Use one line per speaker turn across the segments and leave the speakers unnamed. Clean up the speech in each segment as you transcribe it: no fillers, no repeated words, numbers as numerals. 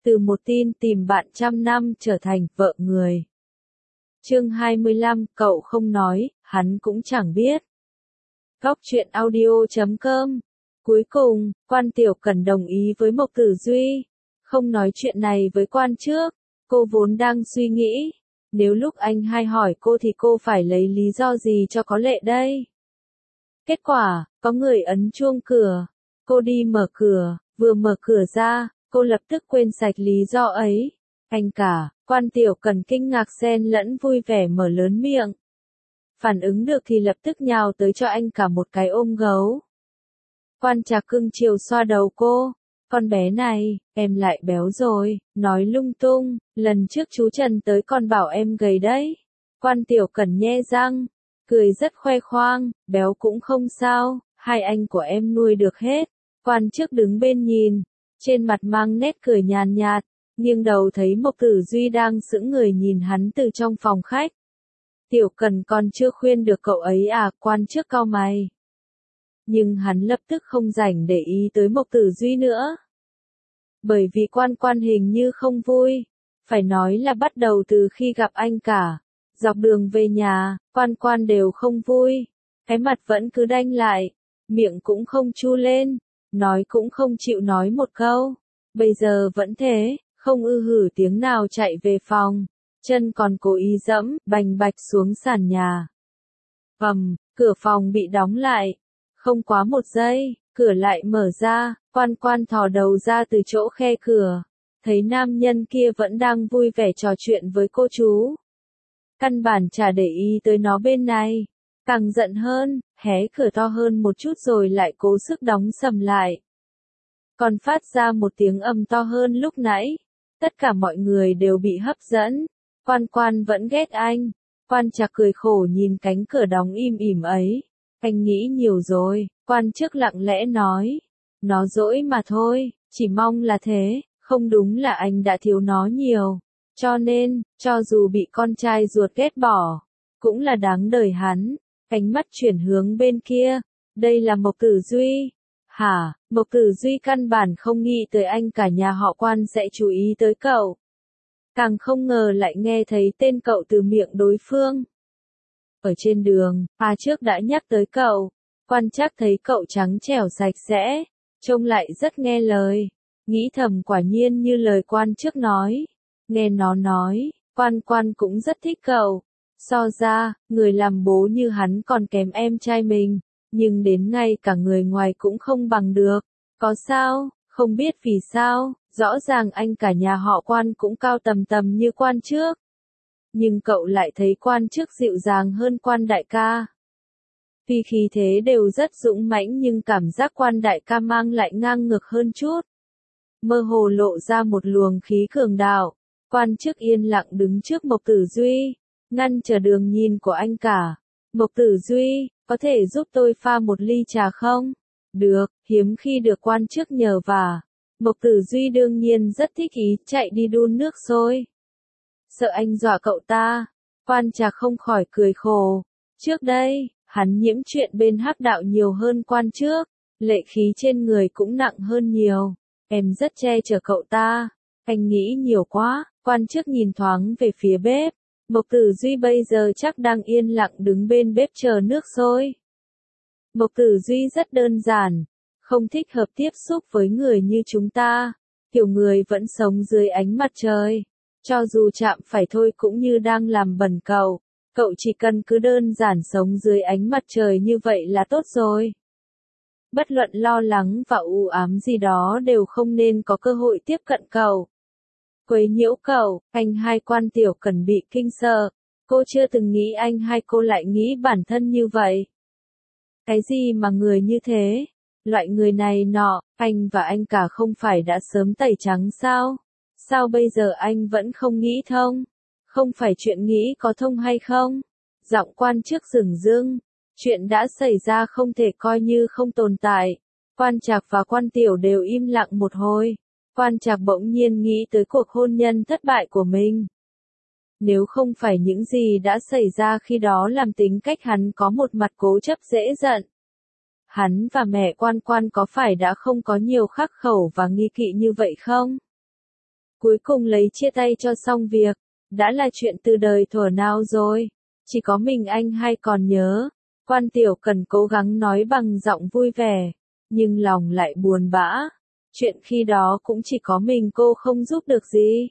Từ một tin tìm bạn trăm năm trở thành vợ người. Chương 25, cậu không nói, hắn cũng chẳng biết. Góc truyện audio.com. Cuối cùng, Quan Tiểu Cẩn đồng ý với Mộc Tử Duy. Không nói chuyện này với quan trước. Cô vốn đang suy nghĩ. Nếu lúc anh hai hỏi cô thì cô phải lấy lý do gì cho có lệ đây? Kết quả, có người ấn chuông cửa. Cô đi mở cửa, vừa mở cửa ra, cô lập tức quên sạch lý do ấy. Anh cả, Quan Tiểu Cẩn kinh ngạc xen lẫn vui vẻ mở lớn miệng. Phản ứng được thì lập tức nhào tới cho anh cả một cái ôm gấu. Quan Trạc cưng chiều xoa đầu cô. Con bé này, em lại béo rồi, nói lung tung, lần trước chú Trần tới còn bảo em gầy đấy. Quan Tiểu Cẩn nhe răng, cười rất khoe khoang, béo cũng không sao, hai anh của em nuôi được hết. Quan trước đứng bên nhìn, trên mặt mang nét cười nhàn nhạt, nghiêng đầu thấy Mộc Tử Duy đang sững người nhìn hắn từ trong phòng khách. Tiểu Cẩn còn chưa khuyên được cậu ấy à, quan trước cau mày. Nhưng hắn lập tức không rảnh để ý tới Mộc Tử Duy nữa. Bởi vì quan hình như không vui. Phải nói là bắt đầu từ khi gặp anh cả. Dọc đường về nhà, quan đều không vui. Cái mặt vẫn cứ đanh lại. Miệng cũng không chu lên. Nói cũng không chịu nói một câu. Bây giờ vẫn thế, không ư hử tiếng nào chạy về phòng. Chân còn cố ý dẫm, bành bạch xuống sàn nhà. Cửa phòng bị đóng lại. Không quá một giây, cửa lại mở ra, quan thò đầu ra từ chỗ khe cửa. Thấy nam nhân kia vẫn đang vui vẻ trò chuyện với cô chú. Căn bản chả để ý tới nó bên này. Càng giận hơn, hé cửa to hơn một chút rồi lại cố sức đóng sầm lại. Còn phát ra một tiếng ầm to hơn lúc nãy. Tất cả mọi người đều bị hấp dẫn. Quan vẫn ghét anh. Quan Trạc cười khổ nhìn cánh cửa đóng im ỉm ấy. Anh nghĩ nhiều rồi, quan trước lặng lẽ nói. Nó dỗi mà thôi, chỉ mong là thế, không đúng là anh đã thiếu nó nhiều. Cho nên, cho dù bị con trai ruột ghét bỏ, cũng là đáng đời hắn. Ánh mắt chuyển hướng bên kia, đây là Mộc Tử Duy. Hả, Mộc Tử Duy căn bản không nghĩ tới anh cả nhà họ Quan sẽ chú ý tới cậu. Càng không ngờ lại nghe thấy tên cậu từ miệng đối phương. Ở trên đường, trước đã nhắc tới cậu. Quan Trác thấy cậu trắng trẻo sạch sẽ, trông lại rất nghe lời. Nghĩ thầm quả nhiên như lời quan trước nói. Nghe nó nói, quan cũng rất thích cậu. So ra, người làm bố như hắn còn kém em trai mình, nhưng đến ngay cả người ngoài cũng không bằng được. Có sao, không biết vì sao, rõ ràng anh cả nhà họ Quan cũng cao tầm như quan trước. Nhưng cậu lại thấy quan trước dịu dàng hơn quan đại ca. Tuy khí thế đều rất dũng mãnh nhưng cảm giác quan đại ca mang lại ngang ngược hơn chút. Mơ hồ lộ ra một luồng khí cường đạo. Quan trước yên lặng đứng trước Mộc Tử Duy, ngăn trở đường nhìn của anh cả. Mộc Tử Duy, có thể giúp tôi pha một ly trà không? Được, hiếm khi được quan trước nhờ vả. Mộc Tử Duy đương nhiên rất thích ý chạy đi đun nước sôi. Sợ anh dọa cậu ta. Quan Trạc không khỏi cười khổ. Trước đây, hắn nhiễm chuyện bên hắc đạo nhiều hơn quan trước. Lệ khí trên người cũng nặng hơn nhiều. Em rất che chở cậu ta. Anh nghĩ nhiều quá. Quan trước nhìn thoáng về phía bếp. Mộc Tử Duy bây giờ chắc đang yên lặng đứng bên bếp chờ nước sôi. Mộc Tử Duy rất đơn giản. Không thích hợp tiếp xúc với người như chúng ta. Kiểu người vẫn sống dưới ánh mặt trời. Cho dù chạm phải thôi cũng như đang làm bẩn cậu. Cậu chỉ cần cứ đơn giản sống dưới ánh mặt trời như vậy là tốt rồi. Bất luận lo lắng và u ám gì đó đều không nên có cơ hội tiếp cận cậu. Quấy nhiễu cậu, anh hai Quan Tiểu Cẩn bị kinh sợ. Cô chưa từng nghĩ anh hai cô lại nghĩ bản thân như vậy. Cái gì mà người như thế? Loại người này nọ, anh và anh cả không phải đã sớm tẩy trắng sao? Sao bây giờ anh vẫn không nghĩ thông? Không phải chuyện nghĩ có thông hay không? Giọng quan trước dửng dưng. Chuyện đã xảy ra không thể coi như không tồn tại. Quan Trạc và Quan Tiểu đều im lặng một hồi. Quan Trạc bỗng nhiên nghĩ tới cuộc hôn nhân thất bại của mình. Nếu không phải những gì đã xảy ra khi đó làm tính cách hắn có một mặt cố chấp dễ giận. Hắn và mẹ Quan có phải đã không có nhiều khắc khẩu và nghi kỵ như vậy không? Cuối cùng lấy chia tay cho xong việc, đã là chuyện từ đời thuở nào rồi, chỉ có mình anh hay còn nhớ. Quan Tiểu Cần cố gắng nói bằng giọng vui vẻ, nhưng lòng lại buồn bã. Chuyện khi đó cũng chỉ có mình cô không giúp được gì.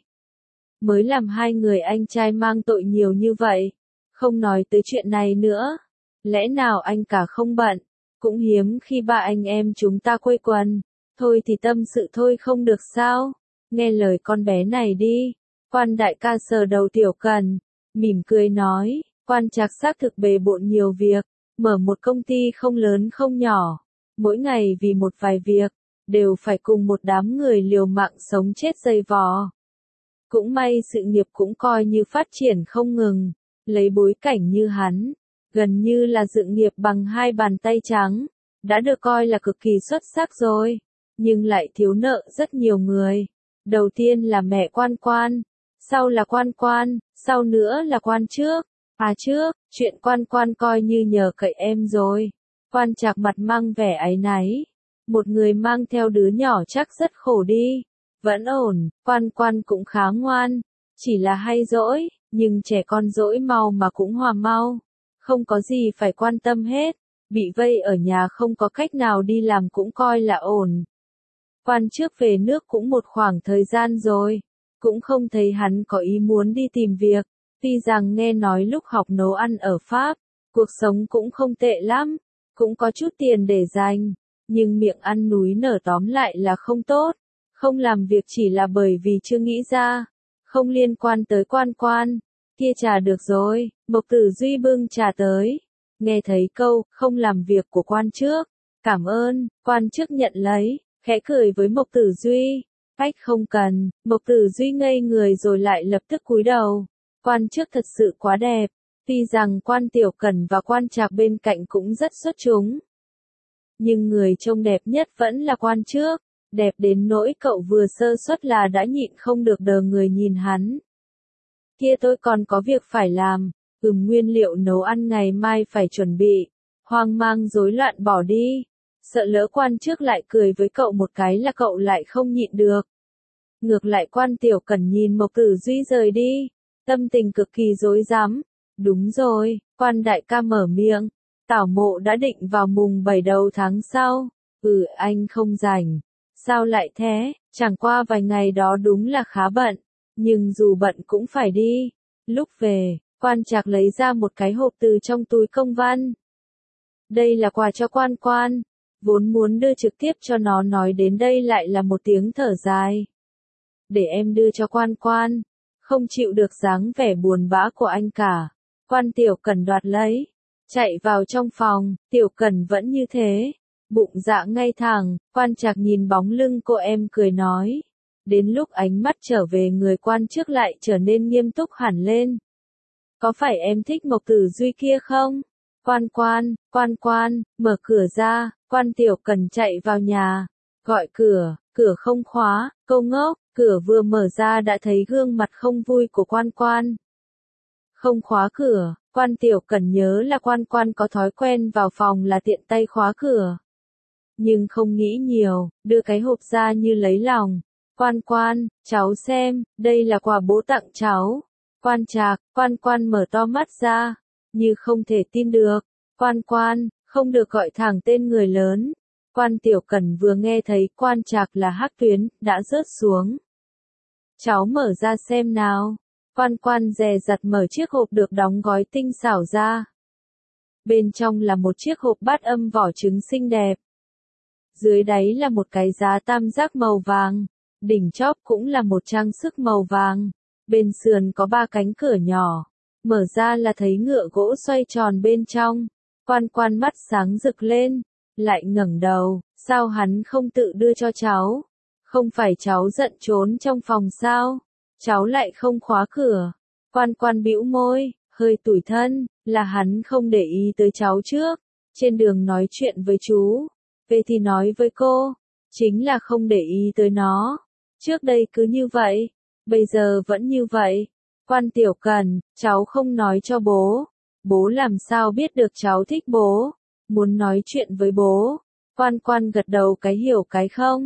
Mới làm hai người anh trai mang tội nhiều như vậy. Không nói tới chuyện này nữa. Lẽ nào anh cả không bận? Cũng hiếm khi ba anh em chúng ta quây quần. Thôi thì tâm sự thôi không được sao? Nghe lời con bé này đi. Quan đại ca sờ đầu Tiểu Cần, mỉm cười nói, Quan Trạc xác thực bề bộn nhiều việc, mở một công ty không lớn không nhỏ. Mỗi ngày vì một vài việc, đều phải cùng một đám người liều mạng sống chết dày vò. Cũng may sự nghiệp cũng coi như phát triển không ngừng, lấy bối cảnh như hắn, gần như là dựng nghiệp bằng hai bàn tay trắng, đã được coi là cực kỳ xuất sắc rồi, nhưng lại thiếu nợ rất nhiều người. Đầu tiên là mẹ Quan Quan, sau là Quan Quan, sau nữa là Quan Trước. Trước, chuyện Quan Quan coi như nhờ cậy em rồi. Quan Trạc mặt mang vẻ áy náy. Một người mang theo đứa nhỏ chắc rất khổ đi. Vẫn ổn, Quan Quan cũng khá ngoan. Chỉ là hay dỗi, nhưng trẻ con dỗi mau mà cũng hòa mau. Không có gì phải quan tâm hết. Bị vây ở nhà không có cách nào đi làm cũng coi là ổn. Quan Trước về nước cũng một khoảng thời gian rồi. Cũng không thấy hắn có ý muốn đi tìm việc. Tuy rằng nghe nói lúc học nấu ăn ở Pháp, cuộc sống cũng không tệ lắm, cũng có chút tiền để dành, nhưng miệng ăn núi nở tóm lại là không tốt, không làm việc chỉ là bởi vì chưa nghĩ ra, không liên quan tới Quan Quan. Kia trà được rồi, Mộc Tử Duy bưng trà tới, nghe thấy câu không làm việc của Quan Trước, cảm ơn. Quan Trước nhận lấy, khẽ cười với Mộc Tử Duy, khách không cần. Mộc Tử Duy ngây người rồi lại lập tức cúi đầu. Quan Trước thật sự quá đẹp, tuy rằng Quan Tiểu Cần và Quan Trạc bên cạnh cũng rất xuất chúng. Nhưng người trông đẹp nhất vẫn là Quan Trước, đẹp đến nỗi cậu vừa sơ suất là đã nhịn không được đờ người nhìn hắn. Kia tôi còn có việc phải làm, nguyên liệu nấu ăn ngày mai phải chuẩn bị, hoang mang rối loạn bỏ đi, sợ lỡ Quan Trước lại cười với cậu một cái là cậu lại không nhịn được. Ngược lại Quan Tiểu Cần nhìn Mộc Tử Duy rời đi. Tâm tình cực kỳ rối rắm. Đúng rồi, Quan đại ca mở miệng. Tảo mộ đã định vào mùng 7 đầu tháng sau. Anh không rảnh. Sao lại thế? Chẳng qua vài ngày đó đúng là khá bận. Nhưng dù bận cũng phải đi. Lúc về, Quan Trạc lấy ra một cái hộp từ trong túi công văn. Đây là quà cho Quan Quan. Vốn muốn đưa trực tiếp cho nó, nói đến đây lại là một tiếng thở dài. Để em đưa cho Quan Quan. Không chịu được dáng vẻ buồn bã của anh cả. Quan Tiểu Cần đoạt lấy, chạy vào trong phòng. Tiểu Cần vẫn như thế, bụng dạ ngay thẳng. Quan Trạc nhìn bóng lưng cô em cười nói. Đến lúc ánh mắt trở về người Quan Trước lại trở nên nghiêm túc hẳn lên. Có phải em thích Mộc Tử Duy kia không? Quan Quan, mở cửa ra. Quan Tiểu Cần chạy vào nhà, gọi cửa, cửa không khóa. Câu ngốc. Cửa vừa mở ra đã thấy gương mặt không vui của Quan Quan. Không khóa cửa, Quan Tiểu Cần nhớ là Quan Quan có thói quen vào phòng là tiện tay khóa cửa. Nhưng không nghĩ nhiều, đưa cái hộp ra như lấy lòng. Quan Quan, cháu xem, đây là quà bố tặng cháu. Quan Trạc, Quan Quan mở to mắt ra, như không thể tin được. Quan Quan, không được gọi thẳng tên người lớn. Quan Tiểu Cần vừa nghe thấy Quan Trạc là Hắc Tuyến, đã rớt xuống. Cháu mở ra xem nào. Quan Quan dè dặt mở chiếc hộp được đóng gói tinh xảo ra. Bên trong là một chiếc hộp bát âm vỏ trứng xinh đẹp. Dưới đáy là một cái giá tam giác màu vàng. Đỉnh chóp cũng là một trang sức màu vàng. Bên sườn có 3 cánh cửa nhỏ. Mở ra là thấy ngựa gỗ xoay tròn bên trong. Quan Quan mắt sáng rực lên. Lại ngẩng đầu, sao hắn không tự đưa cho cháu? Không phải cháu giận trốn trong phòng sao? Cháu lại không khóa cửa. Quan Quan bĩu môi, hơi tủi thân, là hắn không để ý tới cháu trước. Trên đường nói chuyện với chú, về thì nói với cô, chính là không để ý tới nó. Trước đây cứ như vậy, bây giờ vẫn như vậy. Quan Tiểu Cần, cháu không nói cho bố. Bố làm sao biết được cháu thích bố? Muốn nói chuyện với bố. Quan Quan gật đầu cái hiểu cái không.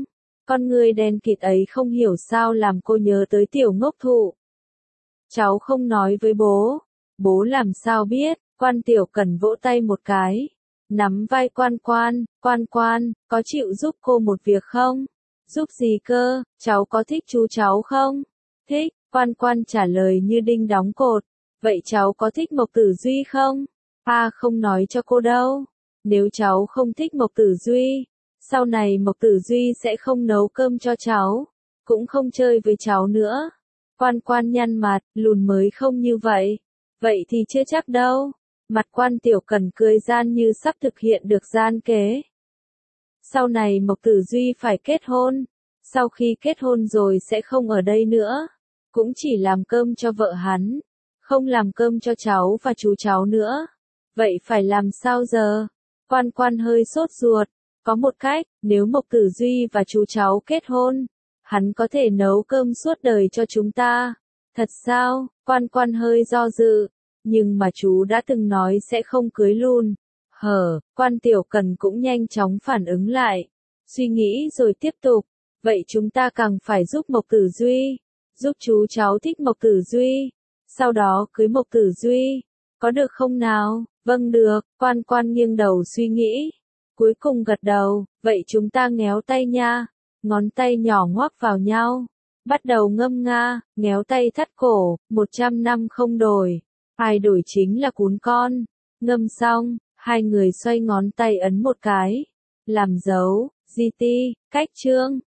Con người đen kịt ấy không hiểu sao làm cô nhớ tới tiểu ngốc thụ. Cháu không nói với bố. Bố làm sao biết, Quan Tiểu Cần vỗ tay một cái. Nắm vai Quan Quan, có chịu giúp cô một việc không? Giúp gì cơ, cháu có thích chú cháu không? Thích, Quan Quan trả lời như đinh đóng cột. Vậy cháu có thích Mộc Tử Duy không? Không nói cho cô đâu. Nếu cháu không thích Mộc Tử Duy, sau này Mộc Tử Duy sẽ không nấu cơm cho cháu, cũng không chơi với cháu nữa. Quan Quan nhăn mặt, lùn mới không như vậy. Vậy thì chưa chắc đâu. Mặt Quan Tiểu Cần cười gian như sắp thực hiện được gian kế. Sau này Mộc Tử Duy phải kết hôn. Sau khi kết hôn rồi sẽ không ở đây nữa. Cũng chỉ làm cơm cho vợ hắn. Không làm cơm cho cháu và chú cháu nữa. Vậy phải làm sao giờ? Quan Quan hơi sốt ruột. Có một cách, nếu Mộc Tử Duy và chú cháu kết hôn, hắn có thể nấu cơm suốt đời cho chúng ta. Thật sao? Quan Quan hơi do dự. Nhưng mà chú đã từng nói sẽ không cưới lùn. Quan Tiểu Cần cũng nhanh chóng phản ứng lại. Suy nghĩ rồi tiếp tục. Vậy chúng ta càng phải giúp Mộc Tử Duy. Giúp chú cháu thích Mộc Tử Duy. Sau đó cưới Mộc Tử Duy. Có được không nào? Vâng được, Quan Quan nghiêng đầu suy nghĩ. Cuối cùng gật đầu, vậy chúng ta ngéo tay nha. Ngón tay nhỏ ngoắc vào nhau. Bắt đầu ngâm nga, ngéo tay thắt cổ, 100 năm không đổi. Ai đổi chính là cún con. Ngâm xong, hai người xoay ngón tay ấn một cái. Làm dấu, GT, cách chương.